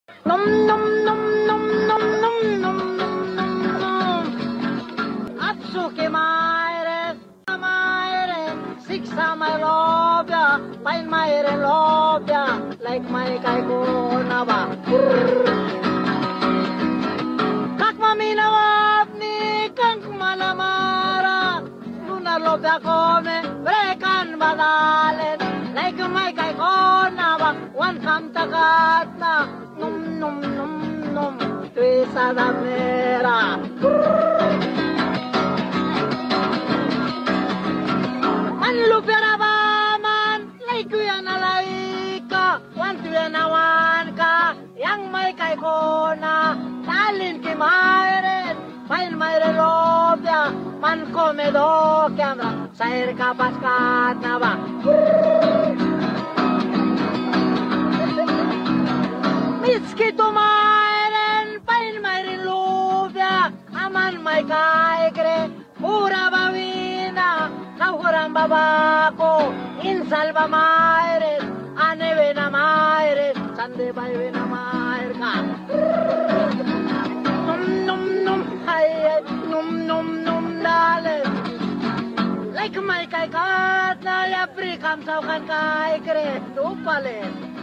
Num num num num num num num num num num. Atsuki maire, siksa my lobya, pain maire lobya, like my kai ko na ba. Kak mamina wapni kang malamara, luna lobya kome, brekan badalen, like my kai ko na ba, one kam takat na. Num num num num, twisa da mera. Man lupera ba man, like yan alaika, wan tuyan awan ka, yang may kay kona, talin ki mayren, pain mayre lobya, man komedo kamera, sair ka paskat na ba. Miski tumairen, pain mayrin lubya, aman may kaikre, pura bawina, nahuran babako, insalba mayren, aneve na mayren, sande bayve na mayr ka. Num num num, ay num num num dale. Like may kaikat na yapri kam saukan kaikre, dupale.